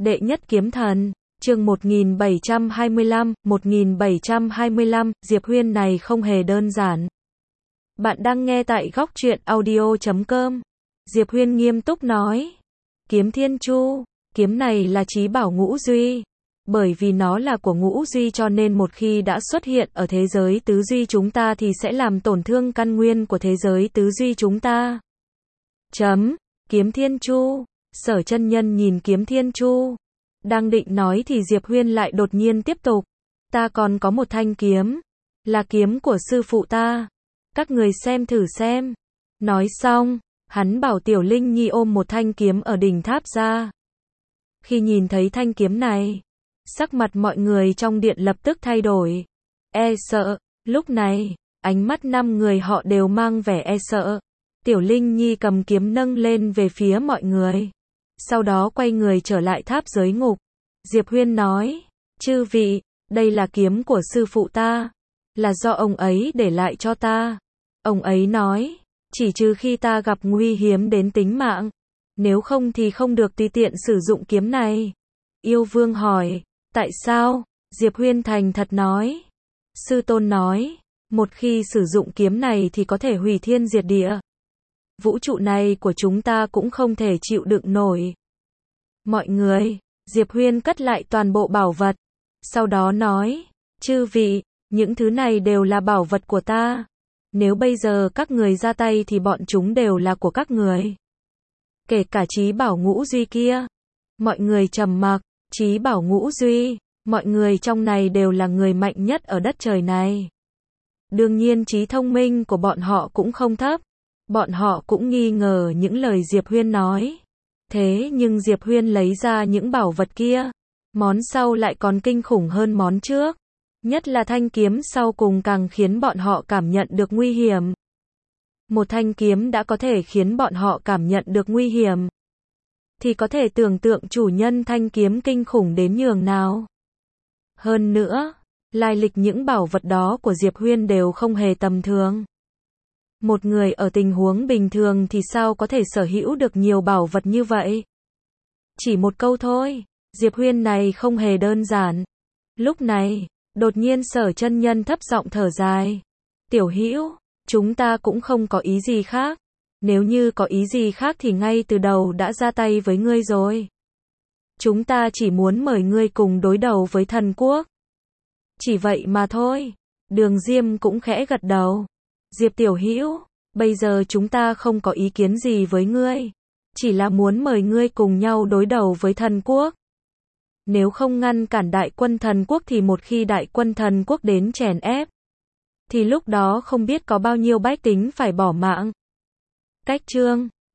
Đệ nhất kiếm thần, chương 1725, Diệp Huyên này không hề đơn giản. Bạn đang nghe tại góc truyện audio.com. Diệp Huyên nghiêm túc nói. Kiếm Thiên Chu, kiếm này là chí bảo Ngũ Duy. Bởi vì nó là của Ngũ Duy cho nên một khi đã xuất hiện ở thế giới tứ duy chúng ta thì sẽ làm tổn thương căn nguyên của thế giới tứ duy chúng ta. Kiếm Thiên Chu, Sở chân nhân nhìn kiếm Thiên Chu. Đang định nói thì Diệp Huyên lại đột nhiên tiếp tục. Ta còn có một thanh kiếm. Là kiếm của sư phụ ta. Các người xem thử xem. Nói xong, hắn bảo Tiểu Linh Nhi ôm một thanh kiếm ở đỉnh tháp ra. Khi nhìn thấy thanh kiếm này, sắc mặt mọi người trong điện lập tức thay đổi. E sợ. Lúc này, ánh mắt 5 người họ đều mang vẻ e sợ. Tiểu Linh Nhi cầm kiếm nâng lên về phía mọi người. Sau đó quay người trở lại tháp giới ngục. Diệp Huyên nói, chư vị, đây là kiếm của sư phụ ta. Là do ông ấy để lại cho ta. Ông ấy nói, chỉ trừ khi ta gặp nguy hiểm đến tính mạng. Nếu không thì không được tùy tiện sử dụng kiếm này. Yêu Vương hỏi, tại sao? Diệp Huyên thành thật nói. Sư tôn nói, một khi sử dụng kiếm này thì có thể hủy thiên diệt địa. Vũ trụ này của chúng ta cũng không thể chịu đựng nổi. Mọi người, Diệp Huyên cất lại toàn bộ bảo vật. Sau đó nói, chư vị, những thứ này đều là bảo vật của ta. Nếu bây giờ các người ra tay thì bọn chúng đều là của các người. Kể cả chí bảo Ngũ Duy kia. Mọi người trầm mặc, chí bảo Ngũ Duy, mọi người trong này đều là người mạnh nhất ở đất trời này. Đương nhiên trí thông minh của bọn họ cũng không thấp. Bọn họ cũng nghi ngờ những lời Diệp Huyên nói. Thế nhưng Diệp Huyên lấy ra những bảo vật kia. Món sau lại còn kinh khủng hơn món trước. Nhất là thanh kiếm sau cùng càng khiến bọn họ cảm nhận được nguy hiểm. Một thanh kiếm đã có thể khiến bọn họ cảm nhận được nguy hiểm. Thì có thể tưởng tượng chủ nhân thanh kiếm kinh khủng đến nhường nào. Hơn nữa, lai lịch những bảo vật đó của Diệp Huyên đều không hề tầm thường. Một người ở tình huống bình thường thì sao có thể sở hữu được nhiều bảo vật như vậy? Chỉ một câu thôi, Diệp Huyên này không hề đơn giản. Lúc này, đột nhiên Sở chân nhân thấp giọng thở dài. Tiểu Hữu, chúng ta cũng không có ý gì khác. Nếu như có ý gì khác thì ngay từ đầu đã ra tay với ngươi rồi. Chúng ta chỉ muốn mời ngươi cùng đối đầu với thần quốc. Chỉ vậy mà thôi. Đường Diêm cũng khẽ gật đầu. Diệp tiểu Hữu, bây giờ chúng ta không có ý kiến gì với ngươi. Chỉ là muốn mời ngươi cùng nhau đối đầu với thần quốc. Nếu không ngăn cản đại quân thần quốc thì một khi đại quân thần quốc đến chèn ép. Thì lúc đó không biết có bao nhiêu bách tính phải bỏ mạng. Cách chương